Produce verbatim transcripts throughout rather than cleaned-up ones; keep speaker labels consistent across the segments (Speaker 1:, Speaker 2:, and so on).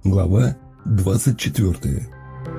Speaker 1: Глава двадцать четвёртая.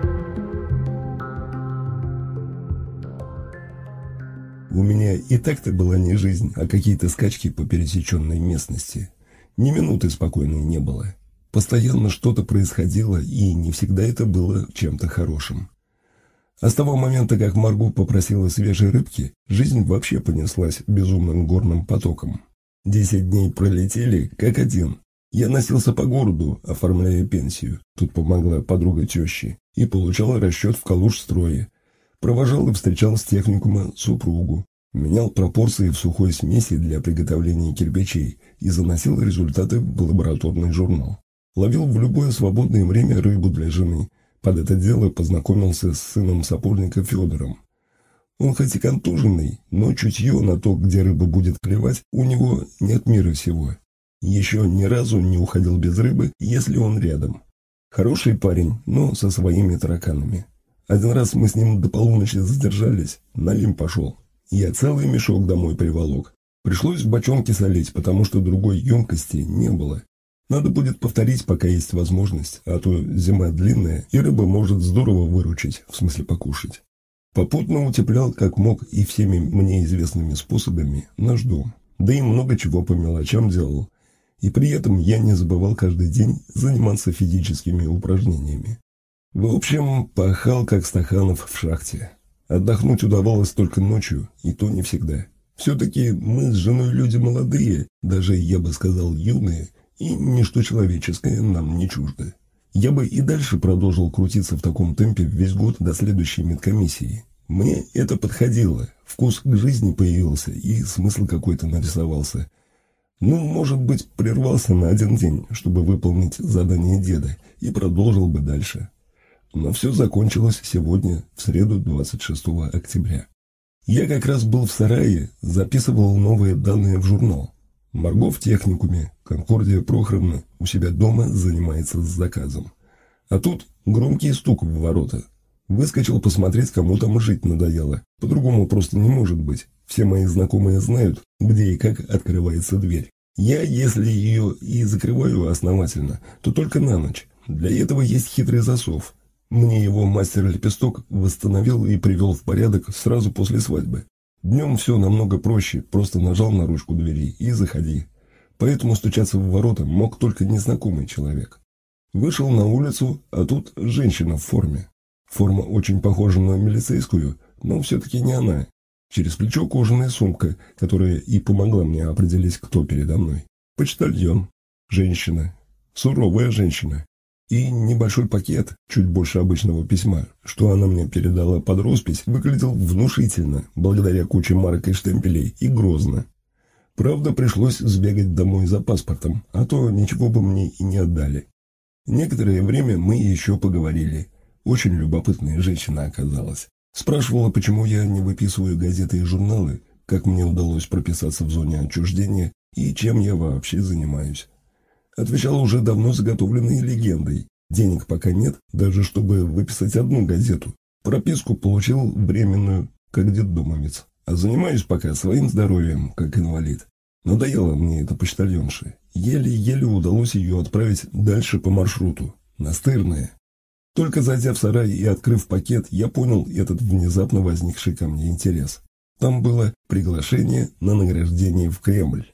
Speaker 1: У меня и так-то была не жизнь, а какие-то скачки по пересеченной местности. Ни минуты спокойной не было. Постоянно что-то происходило, и не всегда это было чем-то хорошим. А с того момента, как Марго попросила свежей рыбки, жизнь вообще понеслась безумным горным потоком. Десять дней пролетели, как один. Я носился по городу, оформляя пенсию. Тут помогла подруга тещи. И получал расчет в Калужстрое. Провожал и встречал с техникума супругу. Менял пропорции в сухой смеси для приготовления кирпичей и заносил результаты в лабораторный журнал. Ловил в любое свободное время рыбу для жены. Под это дело познакомился с сыном сапожника Федором. Он хоть и контуженный, но чутье на то, где рыба будет клевать, у него нет мира сего. Еще ни разу не уходил без рыбы, если он рядом. Хороший парень, но со своими тараканами. Один раз мы с ним до полуночи задержались, налим пошел. Я целый мешок домой приволок. Пришлось в бочонке солить, потому что другой емкости не было. Надо будет повторить, пока есть возможность, а то зима длинная, и рыба может здорово выручить, в смысле покушать. Попутно утеплял, как мог, и всеми мне известными способами наш дом. Да и много чего по мелочам делал. И при этом я не забывал каждый день заниматься физическими упражнениями. В общем, пахал как Стаханов в шахте. Отдохнуть удавалось только ночью, и то не всегда. Все-таки мы с женой люди молодые, даже, я бы сказал, юные, и ничто человеческое нам не чуждо. Я бы и дальше продолжил крутиться в таком темпе весь год до следующей медкомиссии. Мне это подходило, вкус к жизни появился, и смысл какой-то нарисовался. Ну, может быть, прервался на один день, чтобы выполнить задание деда, и продолжил бы дальше. Но все закончилось сегодня, в среду двадцать шестого октября. Я как раз был в сарае, записывал новые данные в журнал. Марго в техникуме, Конкордия Прохоровна у себя дома занимается с заказом. А тут громкий стук в ворота. Выскочил посмотреть, кому там жить надоело. По-другому просто не может быть. Все мои знакомые знают, где и как открывается дверь. Я, если ее и закрываю основательно, то только на ночь. Для этого есть хитрый засов. Мне его мастер-лепесток восстановил и привел в порядок сразу после свадьбы. Днем все намного проще, просто нажал на ручку двери и заходи. Поэтому стучаться в ворота мог только незнакомый человек. Вышел на улицу, а тут женщина в форме. Форма очень похожа на милицейскую, но все-таки не она. Через плечо кожаная сумка, которая и помогла мне определить, кто передо мной. Почтальон. Женщина. Суровая женщина. И небольшой пакет, чуть больше обычного письма, что она мне передала под роспись, выглядел внушительно, благодаря куче марок и штемпелей, и грозно. Правда, пришлось сбегать домой за паспортом, а то ничего бы мне и не отдали. Некоторое время мы еще поговорили. Очень любопытная женщина оказалась. Спрашивала, почему я не выписываю газеты и журналы, как мне удалось прописаться в зоне отчуждения и чем я вообще занимаюсь. Отвечал уже давно заготовленной легендой. Денег пока нет, даже чтобы выписать одну газету. Прописку получил временную, как детдомовец. А занимаюсь пока своим здоровьем, как инвалид. Надоело мне эта почтальонша. Еле-еле удалось ее отправить дальше по маршруту. Настырная. Только зайдя в сарай и открыв пакет, я понял этот внезапно возникший ко мне интерес. Там было приглашение на награждение в Кремль.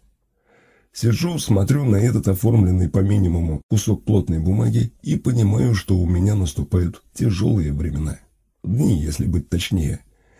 Speaker 1: Сижу, смотрю на этот оформленный по минимуму кусок плотной бумаги и понимаю, что у меня наступают тяжелые времена. Дни, если быть точнее.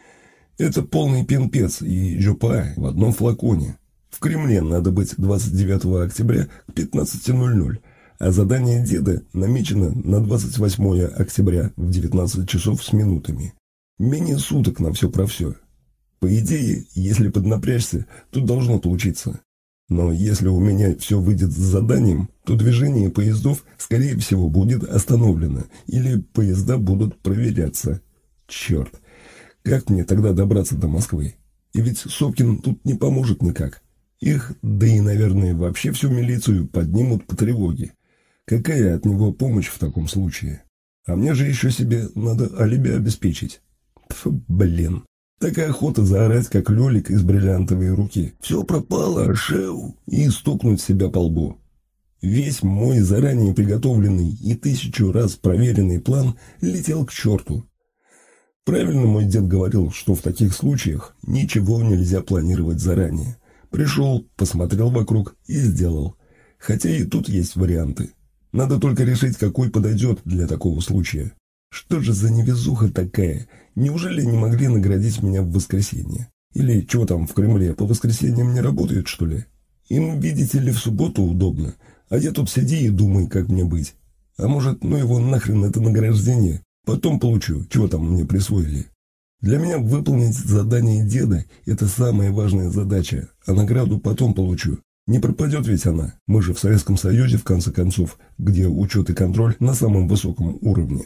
Speaker 1: Это полный пинпец и жопа в одном флаконе. В Кремле надо быть двадцать девятого октября к пятнадцати ноль-ноль, а задание деда намечено на двадцать восьмое октября в девятнадцать часов с минутами. Менее суток на все про все. По идее, если поднапрячься, то должно получиться. Но если у меня все выйдет с заданием, то движение поездов, скорее всего, будет остановлено, или поезда будут проверяться. Черт, как мне тогда добраться до Москвы? И ведь Сопкин тут не поможет никак. Их, да и, наверное, вообще всю милицию поднимут по тревоге. Какая от него помощь в таком случае? А мне же еще себе надо алиби обеспечить. Фу, блин. Такая охота заорать, как Лёлик из бриллиантовой руки. Все пропало, шеу, и стукнуть себя по лбу. Весь мой заранее приготовленный и тысячу раз проверенный план летел к черту. Правильно мой дед говорил, что в таких случаях ничего нельзя планировать заранее. Пришел, посмотрел вокруг и сделал. Хотя и тут есть варианты. Надо только решить, какой подойдет для такого случая. Что же за невезуха такая? Неужели не могли наградить меня в воскресенье? Или чего там в Кремле, по воскресеньям не работает, что ли? Им, видите ли, в субботу удобно. А я тут сиди и думай, как мне быть. А может, ну его нахрен это награждение? Потом получу, чего там мне присвоили. Для меня выполнить задание деда – это самая важная задача, а награду потом получу. Не пропадет ведь она. Мы же в Советском Союзе, в конце концов, где учет и контроль на самом высоком уровне.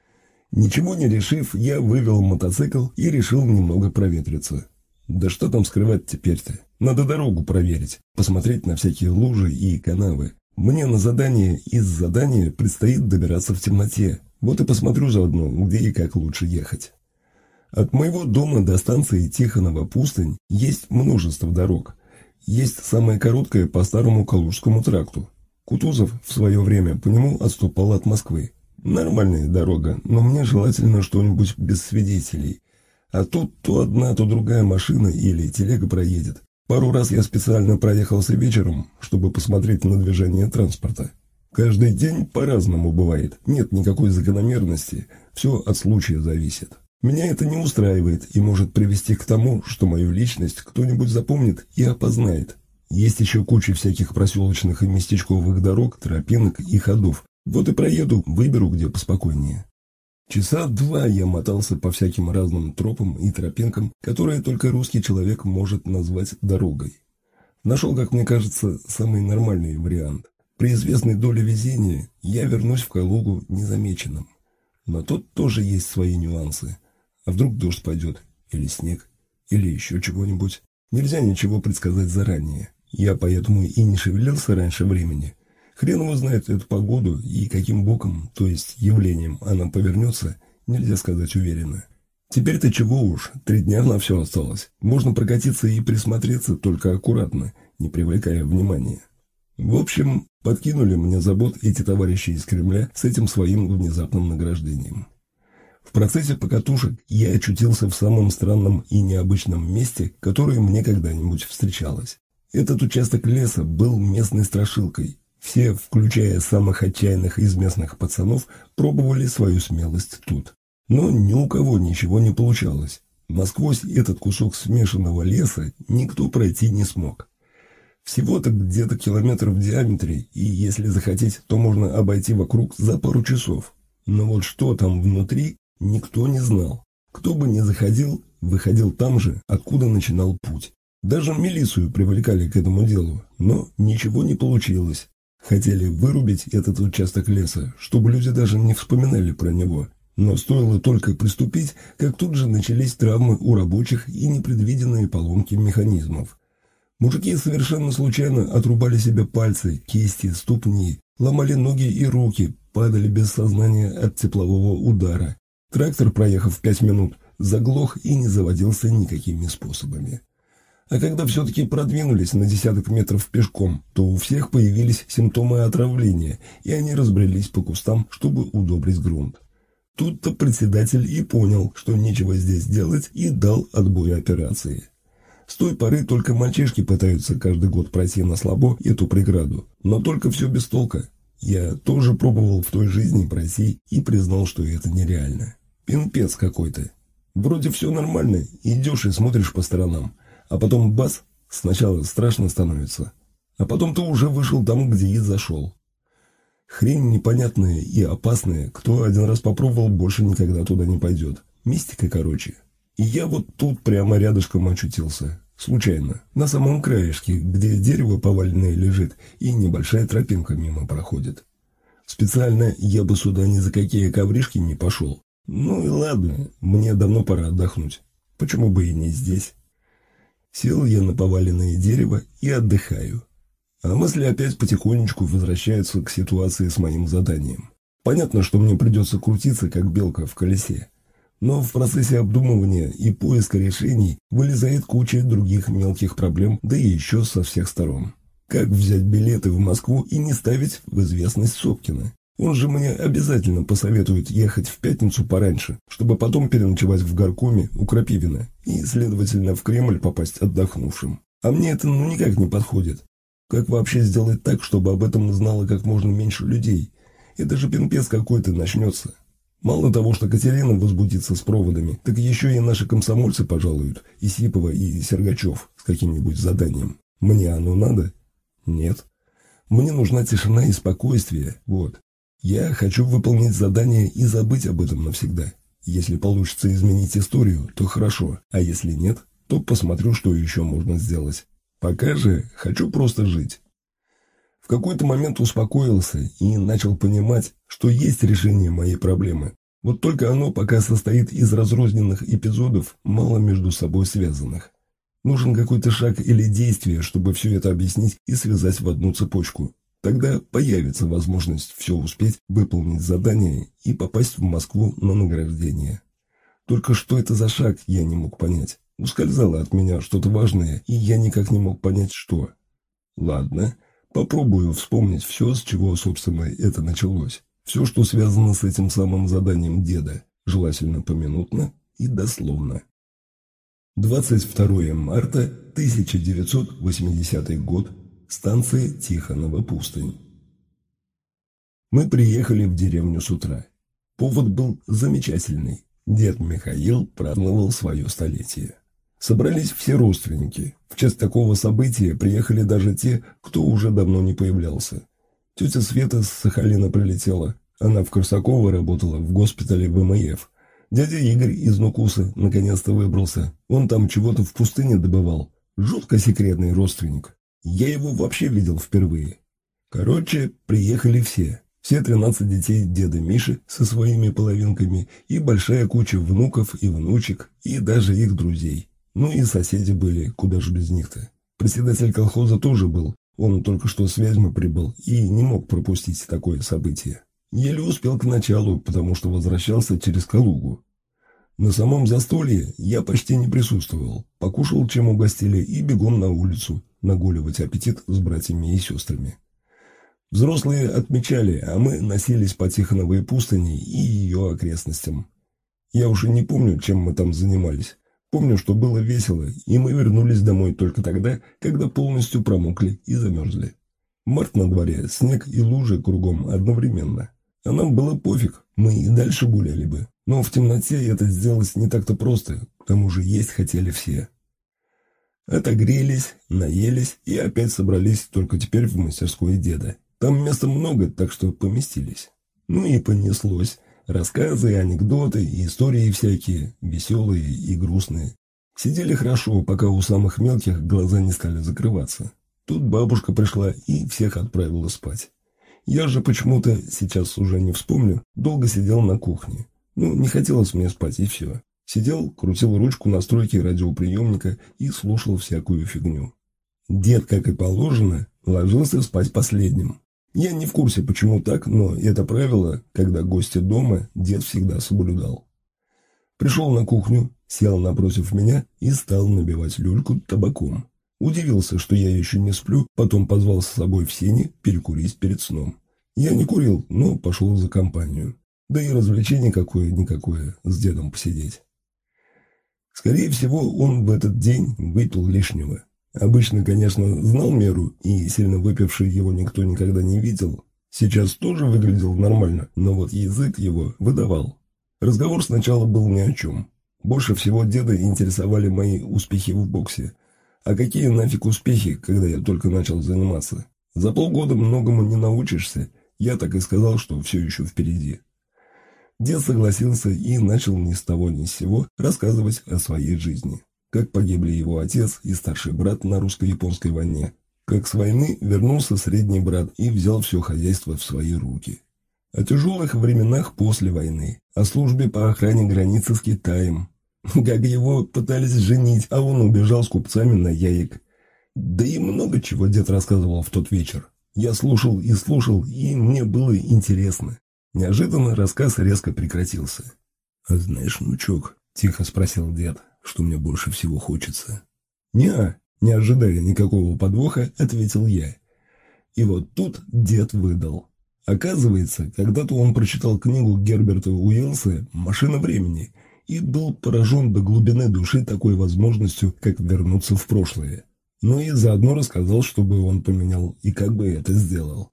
Speaker 1: Ничего не решив, я вывел мотоцикл и решил немного проветриться. Да что там скрывать теперь-то? Надо дорогу проверить, посмотреть на всякие лужи и канавы. Мне на задание из задания предстоит добираться в темноте. Вот и посмотрю заодно, где и как лучше ехать. От моего дома до станции Тихонова-Пустынь есть множество дорог. Есть самая короткая по старому Калужскому тракту. Кутузов в свое время по нему отступал от Москвы. Нормальная дорога, но мне желательно что-нибудь без свидетелей. А тут то одна, то другая машина или телега проедет. Пару раз я специально проехался вечером, чтобы посмотреть на движение транспорта. Каждый день по-разному бывает, нет никакой закономерности, все от случая зависит. Меня это не устраивает и может привести к тому, что мою личность кто-нибудь запомнит и опознает. Есть еще куча всяких проселочных и местечковых дорог, тропинок и ходов. Вот и проеду, выберу где поспокойнее. Часа два я мотался по всяким разным тропам и тропинкам, которые только русский человек может назвать дорогой. Нашел, как мне кажется, самый нормальный вариант. При известной доле везения я вернусь в Калугу незамеченным. Но тут тоже есть свои нюансы. А вдруг дождь пойдет, или снег, или еще чего-нибудь. Нельзя ничего предсказать заранее. Я поэтому и не шевелился раньше времени. Хрен его знает эту погоду и каким боком, то есть явлением, она повернется, нельзя сказать уверенно. Теперь-то чего уж, три дня на все осталось. Можно прокатиться и присмотреться, только аккуратно, не привлекая внимания. В общем, подкинули мне забот эти товарищи из Кремля с этим своим внезапным награждением. В процессе покатушек я очутился в самом странном и необычном месте, которое мне когда-нибудь встречалось. Этот участок леса был местной страшилкой. Все, включая самых отчаянных из местных пацанов, пробовали свою смелость тут. Но ни у кого ничего не получалось. Насквозь этот кусок смешанного леса никто пройти не смог. Всего-то где-то километр в диаметре, и если захотеть, то можно обойти вокруг за пару часов. Но вот что там внутри, никто не знал. Кто бы ни заходил, выходил там же, откуда начинал путь. Даже милицию привлекали к этому делу, но ничего не получилось. Хотели вырубить этот участок леса, чтобы люди даже не вспоминали про него. Но стоило только приступить, как тут же начались травмы у рабочих и непредвиденные поломки механизмов. Мужики совершенно случайно отрубали себе пальцы, кисти, ступни, ломали ноги и руки, падали без сознания от теплового удара. Трактор, проехав пять минут, заглох и не заводился никакими способами. А когда все-таки продвинулись на десяток метров пешком, то у всех появились симптомы отравления, и они разбрелись по кустам, чтобы удобрить грунт. Тут-то председатель и понял, что нечего здесь делать, и дал отбой операции. С той поры только мальчишки пытаются каждый год пройти на слабо эту преграду, но только все без толка. Я тоже пробовал в той жизни пройти и признал, что это нереально. Пинпец какой-то. Вроде все нормально, идешь и смотришь по сторонам. А потом бац, сначала страшно становится, а потом ты уже вышел там, где и зашел. Хрень непонятная и опасная, кто один раз попробовал, больше никогда туда не пойдет. Мистика, короче. И я вот тут прямо рядышком очутился, случайно, на самом краешке, где дерево поваленное лежит и небольшая тропинка мимо проходит. Специально я бы сюда ни за какие ковришки не пошел. Ну и ладно, мне давно пора отдохнуть. Почему бы и не здесь? Сел я на поваленное дерево и отдыхаю. А мысли опять потихонечку возвращаются к ситуации с моим заданием. Понятно, что мне придется крутиться, как белка в колесе. Но в процессе обдумывания и поиска решений вылезает куча других мелких проблем, да и еще со всех сторон. Как взять билеты в Москву и не ставить в известность Сопкина? Он же мне обязательно посоветует ехать в пятницу пораньше, чтобы потом переночевать в горкоме у Крапивина и, следовательно, в Кремль попасть отдохнувшим. А мне это ну никак не подходит. Как вообще сделать так, чтобы об этом знало как можно меньше людей? Это же пинпец какой-то начнется. Мало того, что Катерина возбудится с проводами, так еще и наши комсомольцы пожалуют, и Сипова, и Сергачев с каким-нибудь заданием. Мне оно надо? Нет. Мне нужна тишина и спокойствие, вот. Я хочу выполнить задание и забыть об этом навсегда. Если получится изменить историю, то хорошо, а если нет, то посмотрю, что еще можно сделать. Пока же хочу просто жить. В какой-то момент успокоился и начал понимать, что есть решение моей проблемы. Вот только оно пока состоит из разрозненных эпизодов, мало между собой связанных. Нужен какой-то шаг или действие, чтобы все это объяснить и связать в одну цепочку. Тогда появится возможность все успеть, выполнить задание и попасть в Москву на награждение. Только что это за шаг, я не мог понять. Ускользало от меня что-то важное, и я никак не мог понять, что. Ладно, попробую вспомнить все, с чего, собственно, это началось. Все, что связано с этим самым заданием деда, желательно поминутно и дословно. двадцать второе марта тысяча девятьсот восьмидесятый год. Станция Тихонова пустынь. Мы приехали в деревню с утра. Повод был замечательный. Дед Михаил праздновал свое столетие. Собрались все родственники. В честь такого события приехали даже те, кто уже давно не появлялся. Тетя Света с Сахалина прилетела. Она в Корсаково работала в госпитале вэ эм эф. Дядя Игорь из Нукуса наконец-то выбрался. Он там чего-то в пустыне добывал. Жутко секретный родственник. Я его вообще видел впервые. Короче, приехали все. Все тринадцать детей деда Миши со своими половинками и большая куча внуков и внучек, и даже их друзей. Ну и соседи были, куда же без них-то. Председатель колхоза тоже был. Он только что с Вязьмы прибыл и не мог пропустить такое событие. Еле успел к началу, потому что возвращался через Калугу. На самом застолье я почти не присутствовал. Покушал, чем угостили, и бегом на улицу нагуливать аппетит с братьями и сестрами. Взрослые отмечали, а мы носились по Тихоновой пустыне и ее окрестностям. Я уже не помню, чем мы там занимались. Помню, что было весело, и мы вернулись домой только тогда, когда полностью промокли и замерзли. Март на дворе, снег и лужи кругом одновременно. А нам было пофиг, мы и дальше гуляли бы. Но в темноте это сделать не так-то просто, к тому же есть хотели все. Отогрелись, наелись и опять собрались только теперь в мастерской деда. Там места много, так что поместились. Ну и понеслось. Рассказы, анекдоты, истории всякие, веселые и грустные. Сидели хорошо, пока у самых мелких глаза не стали закрываться. Тут бабушка пришла и всех отправила спать. Я же почему-то, сейчас уже не вспомню, долго сидел на кухне. Ну, не хотелось мне спать, и все. Сидел, крутил ручку настройки радиоприемника и слушал всякую фигню. Дед, как и положено, ложился спать последним. Я не в курсе, почему так, но это правило, когда гости дома, дед всегда соблюдал. Пришел на кухню, сел напротив меня и стал набивать люльку табаком. Удивился, что я еще не сплю, потом позвал с собой в сени перекурить перед сном. Я не курил, но пошел за компанию. Да и развлечение какое-никакое с дедом посидеть. Скорее всего, он в этот день выпил лишнего. Обычно, конечно, знал меру, и сильно выпивший его никто никогда не видел. Сейчас тоже выглядел нормально, но вот язык его выдавал. Разговор сначала был ни о чем. Больше всего деда интересовали мои успехи в боксе. А какие нафиг успехи, когда я только начал заниматься? За полгода многому не научишься. Я так и сказал, что все еще впереди. Дед согласился и начал ни с того ни с сего рассказывать о своей жизни. Как погибли его отец и старший брат на русско-японской войне. Как с войны вернулся средний брат и взял все хозяйство в свои руки. О тяжелых временах после войны. О службе по охране границы с Китаем. Как его пытались женить, а он убежал с купцами на Яик. Да и много чего дед рассказывал в тот вечер. Я слушал и слушал, и мне было интересно. Неожиданно рассказ резко прекратился. «А знаешь, внучок?» – тихо спросил дед, что мне больше всего хочется. «Не-а», не ожидая никакого подвоха, ответил я. И вот тут дед выдал. Оказывается, когда-то он прочитал книгу Герберта Уэллса «Машина времени» и был поражен до глубины души такой возможностью, как вернуться в прошлое. Ну и заодно рассказал, чтобы он поменял и как бы это сделал.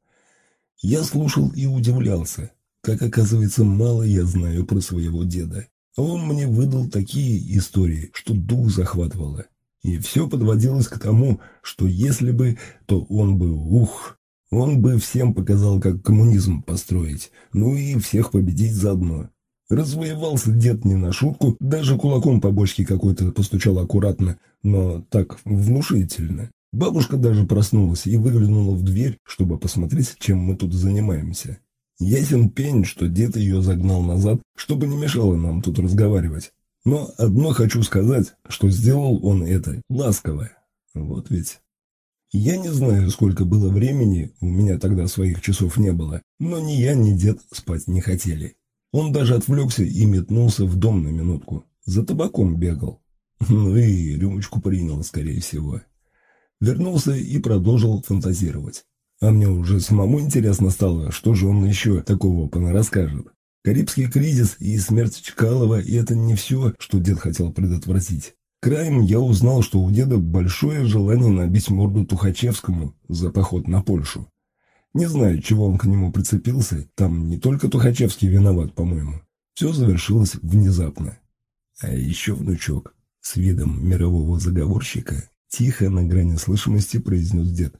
Speaker 1: Я слушал и удивлялся, как оказывается мало я знаю про своего деда. А он мне выдал такие истории, что дух захватывало. И все подводилось к тому, что если бы, то он бы, ух, он бы всем показал, как коммунизм построить, ну и всех победить заодно. Развоевался дед не на шутку, даже кулаком по бочке какой-то постучал аккуратно, но так внушительно. Бабушка даже проснулась и выглянула в дверь, чтобы посмотреть, чем мы тут занимаемся. Ясен пень, что дед ее загнал назад, чтобы не мешало нам тут разговаривать. Но одно хочу сказать, что сделал он это ласково. Вот ведь. Я не знаю, сколько было времени, у меня тогда своих часов не было, но ни я, ни дед спать не хотели. Он даже отвлекся и метнулся в дом на минутку. За табаком бегал. Ну и рюмочку принял, скорее всего. Вернулся и продолжил фантазировать. А мне уже самому интересно стало, что же он еще такого понарасскажет. Карибский кризис и смерть Чкалова – и это не все, что дед хотел предотвратить. Краем я узнал, что у деда большое желание набить морду Тухачевскому за поход на Польшу. Не знаю, чего он к нему прицепился, там не только Тухачевский виноват, по-моему. Все завершилось внезапно. А еще внучок, с видом мирового заговорщика, тихо на грани слышимости произнес дед.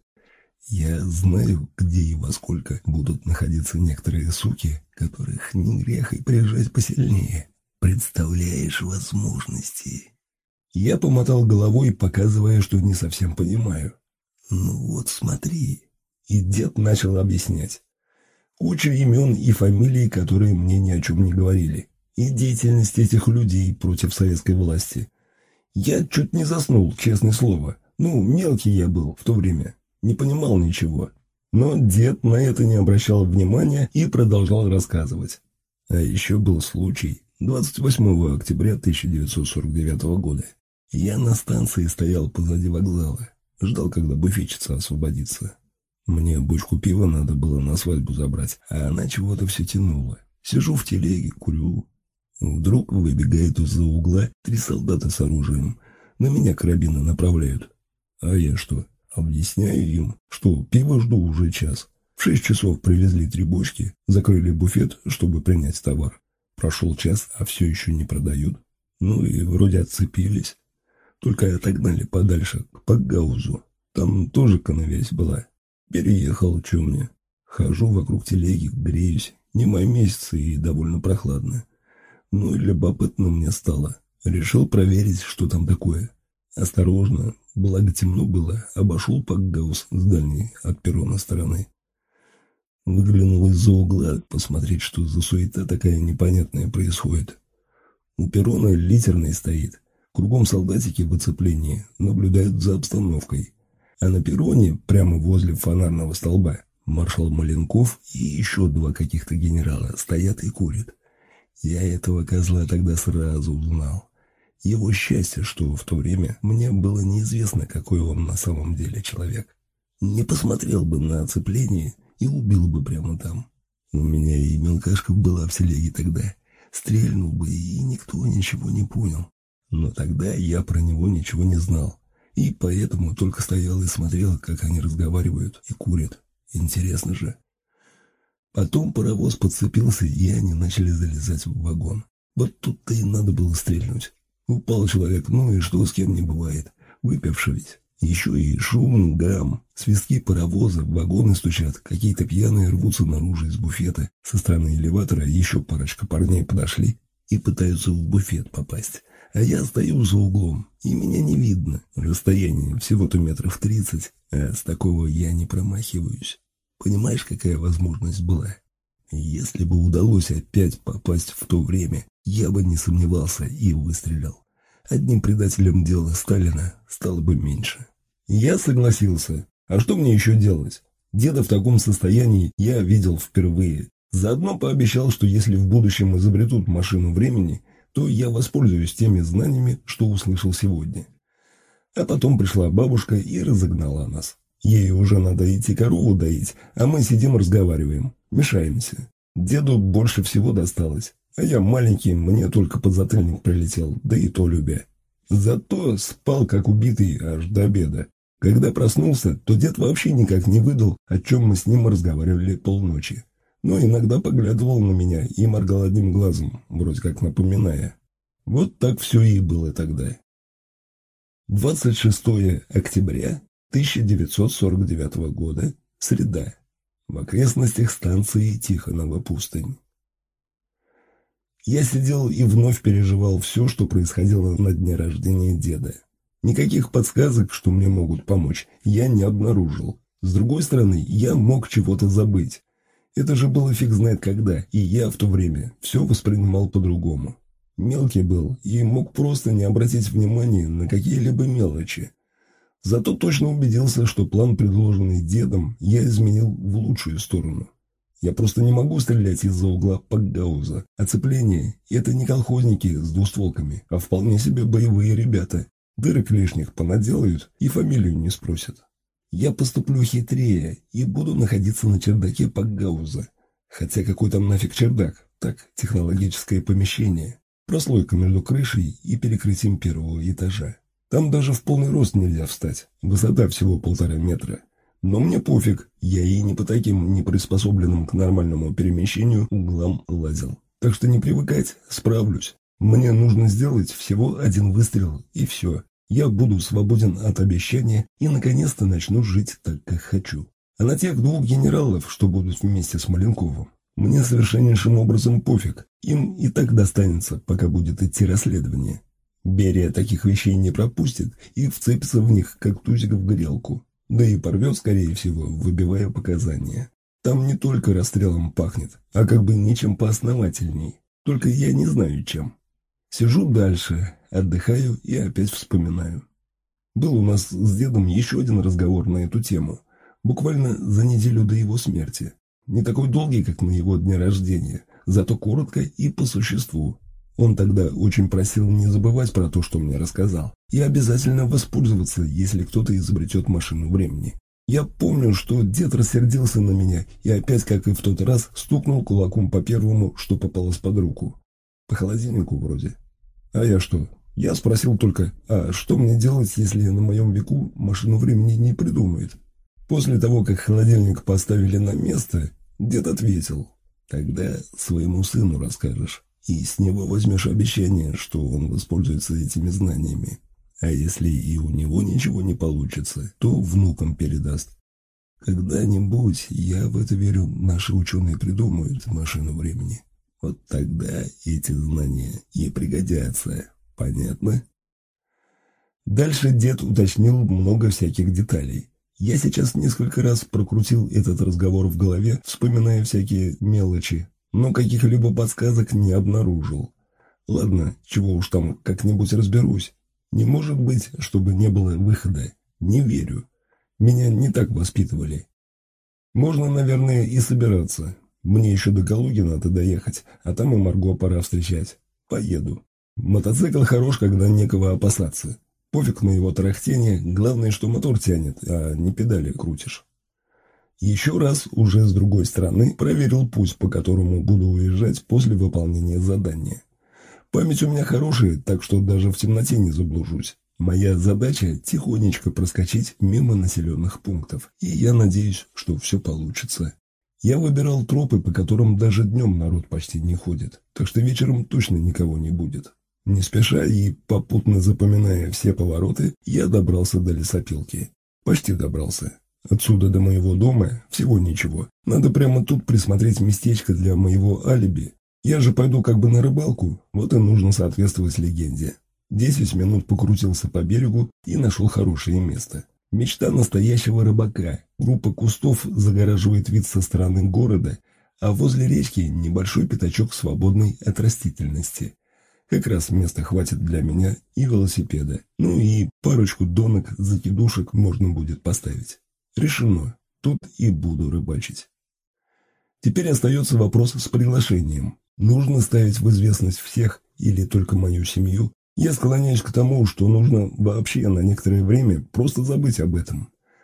Speaker 1: Я знаю, где и во сколько будут находиться некоторые суки, которых не грех и прижать посильнее. Представляешь возможности? Я помотал головой, показывая, что не совсем понимаю. Ну вот смотри. И дед начал объяснять. Куча имен и фамилий, которые мне ни о чем не говорили. И деятельность этих людей против советской власти. Я чуть не заснул, честное слово. Ну, мелкий я был в то время. Не понимал ничего. Но дед на это не обращал внимания и продолжал рассказывать. А еще был случай двадцать восьмого октября тысяча девятьсот сорок девятого года. Я на станции стоял позади вокзала. Ждал, когда буфетчица освободится. Мне бочку пива надо было на свадьбу забрать, а она чего-то все тянула. Сижу в телеге, курю. Вдруг выбегает из-за угла три солдата с оружием. На меня карабины направляют. А я что? Объясняю им, что пиво жду уже час. В шесть часов привезли три бочки, закрыли буфет, чтобы принять товар. Прошел час, а все еще не продают. Ну и вроде отцепились. Только отогнали подальше, к Пакгаузу. Там тоже канавязь была. Переехал, чё мне. Хожу вокруг телеги, греюсь. Не май месяц и довольно прохладно. Ну и любопытно мне стало. Решил проверить, что там такое. Осторожно, благо темно было, обошел Пакгауз с дальней от перрона стороны. Выглянул из-за угла, посмотреть, что за суета такая непонятная происходит. У перрона литерный стоит. Кругом солдатики в оцеплении, наблюдают за обстановкой. А на перроне, прямо возле фонарного столба, маршал Маленков и еще два каких-то генерала стоят и курят. Я этого козла тогда сразу узнал. Его счастье, что в то время мне было неизвестно, какой он на самом деле человек. Не посмотрел бы на оцепление и убил бы прямо там. У меня и мелкашка была в телеге тогда. Стрельнул бы, и никто ничего не понял. Но тогда я про него ничего не знал. И поэтому только стоял и смотрел, как они разговаривают и курят. Интересно же. Потом паровоз подцепился, и они начали залезать в вагон. Вот тут-то и надо было стрельнуть. Упал человек, ну и что с кем не бывает. Выпивший ведь. Еще и шум, гам, свистки паровоза, вагоны стучат, какие-то пьяные рвутся наружу из буфета. Со стороны элеватора еще парочка парней подошли и пытаются в буфет попасть. А я стою за углом, и меня не видно. Расстояние всего-то метров тридцать, а с такого я не промахиваюсь. Понимаешь, какая возможность была? Если бы удалось опять попасть в то время, я бы не сомневался и выстрелил. Одним предателем дела Сталина стало бы меньше. Я согласился. А что мне еще делать? Деда в таком состоянии я видел впервые. Заодно пообещал, что если в будущем изобретут машину времени, то я воспользуюсь теми знаниями, что услышал сегодня. А потом пришла бабушка и разогнала нас. Ей уже надо идти корову доить, а мы сидим разговариваем, мешаемся. Деду больше всего досталось, а я маленький, мне только подзатыльник прилетел, да и то любя. Зато спал как убитый аж до обеда. Когда проснулся, то дед вообще никак не выдал, о чем мы с ним разговаривали полночи. Но иногда поглядывал на меня и моргал одним глазом, вроде как напоминая. Вот так все и было тогда. двадцать шестое октября тысяча девятьсот сорок девятого года, среда. В окрестностях станции Тихонова пустынь. Я сидел и вновь переживал все, что происходило на дне рождения деда. Никаких подсказок, что мне могут помочь, я не обнаружил. С другой стороны, я мог чего-то забыть. Это же было фиг знает когда, и я в то время все воспринимал по-другому. Мелкий был и мог просто не обратить внимания на какие-либо мелочи. Зато точно убедился, что план, предложенный дедом, я изменил в лучшую сторону. Я просто не могу стрелять из-за угла Пакгауза. Оцепление – это не колхозники с двустволками, а вполне себе боевые ребята. Дырок лишних понаделают и фамилию не спросят. Я поступлю хитрее и буду находиться на чердаке Пакгауза. Хотя какой там нафиг чердак? Так, технологическое помещение. Прослойка между крышей и перекрытием первого этажа. Там даже в полный рост нельзя встать. Высота всего полтора метра. Но мне пофиг, я и не по таким неприспособленным к нормальному перемещению углам лазил. Так что не привыкать, справлюсь. Мне нужно сделать всего один выстрел, и все. Я буду свободен от обещания и наконец-то начну жить так, как хочу. А на тех двух генералов, что будут вместе с Маленковым, мне совершеннейшим образом пофиг. Им и так достанется, пока будет идти расследование. Берия таких вещей не пропустит и вцепится в них, как тузик в грелку. Да и порвет, скорее всего, выбивая показания. Там не только расстрелом пахнет, а как бы ничем поосновательней. Только я не знаю чем. Сижу дальше, отдыхаю и опять вспоминаю. Был у нас с дедом еще один разговор на эту тему. Буквально за неделю до его смерти. Не такой долгий, как на его дне рождения, зато коротко и по существу. Он тогда очень просил не забывать про то, что мне рассказал, и обязательно воспользоваться, если кто-то изобретет машину времени. Я помню, что дед рассердился на меня и опять, как и в тот раз, стукнул кулаком по первому, что попалось под руку. По холодильнику вроде. А я что? Я спросил только, а что мне делать, если на моем веку машину времени не придумают? После того, как холодильник поставили на место, дед ответил, тогда своему сыну расскажешь. И с него возьмешь обещание, что он воспользуется этими знаниями. А если и у него ничего не получится, то внукам передаст. Когда-нибудь, я в это верю, наши ученые придумают машину времени. Вот тогда эти знания и пригодятся. Понятно? Дальше дед уточнил много всяких деталей. Я сейчас несколько раз прокрутил этот разговор в голове, вспоминая всякие мелочи. Но каких-либо подсказок не обнаружил. Ладно, чего уж там, как-нибудь разберусь. Не может быть, чтобы не было выхода. Не верю. Меня не так воспитывали. Можно, наверное, и собираться. Мне еще до Калуги надо доехать, а там и Марго пора встречать. Поеду. Мотоцикл хорош, когда некого опасаться. Пофиг на его тарахтение, главное, что мотор тянет, а не педали крутишь. Еще раз, уже с другой стороны, проверил путь, по которому буду уезжать после выполнения задания. Память у меня хорошая, так что даже в темноте не заблужусь. Моя задача – тихонечко проскочить мимо населенных пунктов, и я надеюсь, что все получится. Я выбирал тропы, по которым даже днем народ почти не ходит, так что вечером точно никого не будет. Не спеша и попутно запоминая все повороты, я добрался до лесопилки. Почти добрался. Отсюда до моего дома всего ничего. Надо прямо тут присмотреть местечко для моего алиби. Я же пойду как бы на рыбалку, вот и нужно соответствовать легенде. Десять минут покрутился по берегу и нашел хорошее место. Мечта настоящего рыбака. Группа кустов загораживает вид со стороны города, а возле речки небольшой пятачок свободной от растительности. Как раз места хватит для меня и велосипеда. Ну и парочку донок-закидушек можно будет поставить. Решено. Тут и буду рыбачить. Теперь остается вопрос с приглашением. Нужно ставить в известность всех или только мою семью. Я склоняюсь к тому, что нужно вообще на некоторое время просто забыть об этом.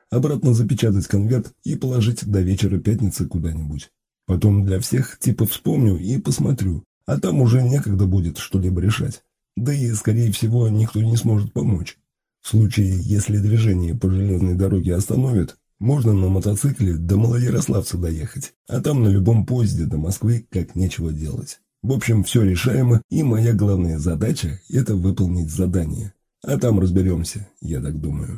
Speaker 1: обратно запечатать конверт и положить до вечера пятницы куда-нибудь. Потом для всех типа вспомню и посмотрю, а там уже некогда будет что-либо решать. Да и, скорее всего, никто не сможет помочь. В случае, если движение по железной дороге остановят, можно на мотоцикле до Малоярославца доехать, а там на любом поезде до Москвы как нечего делать. В общем, все решаемо, и моя главная задача – это выполнить задание. А там разберемся, я так думаю.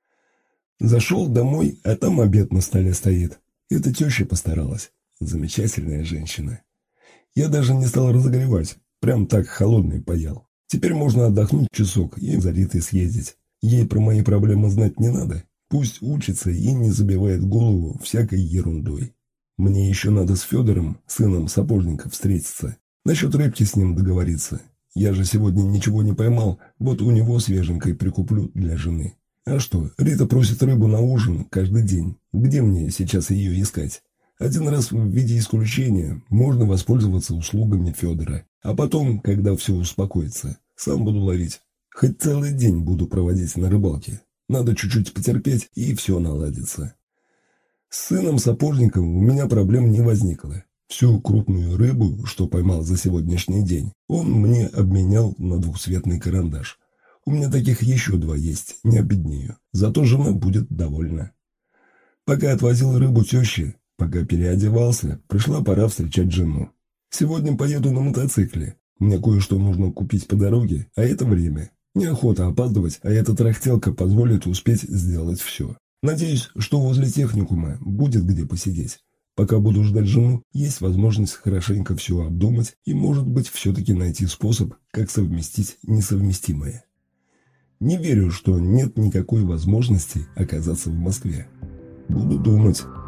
Speaker 1: Зашел домой, а там обед на столе стоит. Это теща постаралась. Замечательная женщина. Я даже не стал разогревать, прям так холодный поел. Теперь можно отдохнуть часок и за Ритой съездить. Ей про мои проблемы знать не надо. Пусть учится и не забивает голову всякой ерундой. Мне еще надо с Федором, сыном сапожника, встретиться. Насчет рыбки с ним договориться. Я же сегодня ничего не поймал, вот у него свеженькой прикуплю для жены. А что, Рита просит рыбу на ужин каждый день. Где мне сейчас ее искать? Один раз в виде исключения можно воспользоваться услугами Федора. А потом, когда все успокоится, сам буду ловить. Хоть целый день буду проводить на рыбалке. Надо чуть-чуть потерпеть, и все наладится. С сыном-сапожником у меня проблем не возникло. Всю крупную рыбу, что поймал за сегодняшний день, он мне обменял на двухцветный карандаш. У меня таких еще два есть, не обеднею. Зато жена будет довольна. Пока отвозил рыбу теще, пока переодевался, пришла пора встречать жену. Сегодня поеду на мотоцикле. Мне кое-что нужно купить по дороге, а это время. Неохота опаздывать, а эта трахтелка позволит успеть сделать все. Надеюсь, что возле техникума будет где посидеть. Пока буду ждать жену, есть возможность хорошенько все обдумать и, может быть, все-таки найти способ, как совместить несовместимое. Не верю, что нет никакой возможности оказаться в Москве. Буду думать.